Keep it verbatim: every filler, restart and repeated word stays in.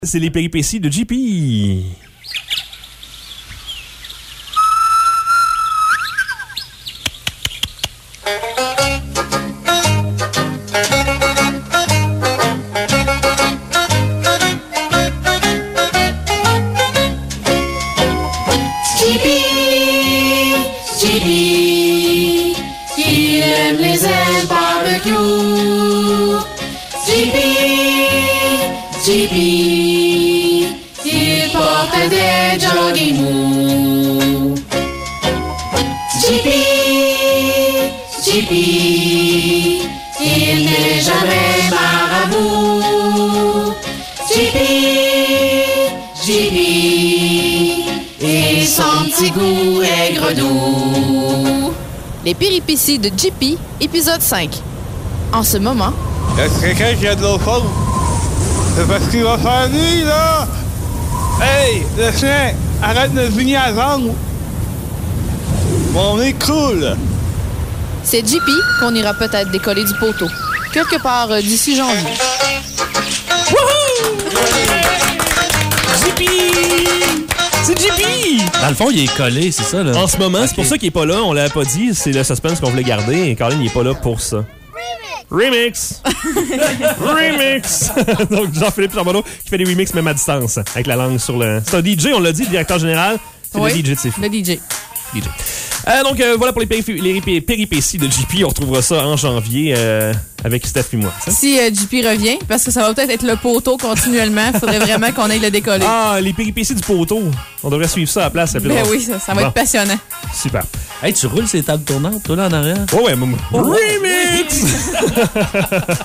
C'est les péripéties de J P. J P, il porte des jogging mous. J P, J P, il n'est jamais marabout. J P, J P, et son petit goût aigre doux. Les péripéties de J P, épisode cinq. En ce moment... Est-ce quelqu'un qui a de l'eau chaude? C'est parce qu'il va faire nuit, là! Hey, le chien, arrête de vigner à langue! Mon nez coule! C'est J P qu'on ira peut-être décoller du poteau. Quelque part euh, d'ici janvier. Wouhou! J P! C'est J P! Dans le fond, il est collé, c'est ça, là? En ce moment, okay. C'est pour ça qu'il est pas là. On l'avait pas dit. C'est le suspense qu'on voulait garder. Et Colin, il est pas là pour ça. Remix! Remix! Donc, Jean-Philippe Charbonneau qui fait des remixes même à distance, avec la langue sur le... C'est un D J, on l'a dit, le directeur général. C'est oui, le D J de C'est Fou. Le D J. D J. Euh, donc, euh, voilà pour les, péripé- les pé- péripéties de J P. On retrouvera ça en janvier euh, avec Steph et moi. Ça? Si euh, J P revient, parce que ça va peut-être être le poteau continuellement, il faudrait vraiment qu'on aille le décoller. Ah, les péripéties du poteau. On devrait suivre ça à la place. Ben drôle. Oui, ça, ça va bon. Être passionnant. Super. Hey, tu roules ces tables tournantes, toi, là, en arrière? Oh ouais, maman. Remix!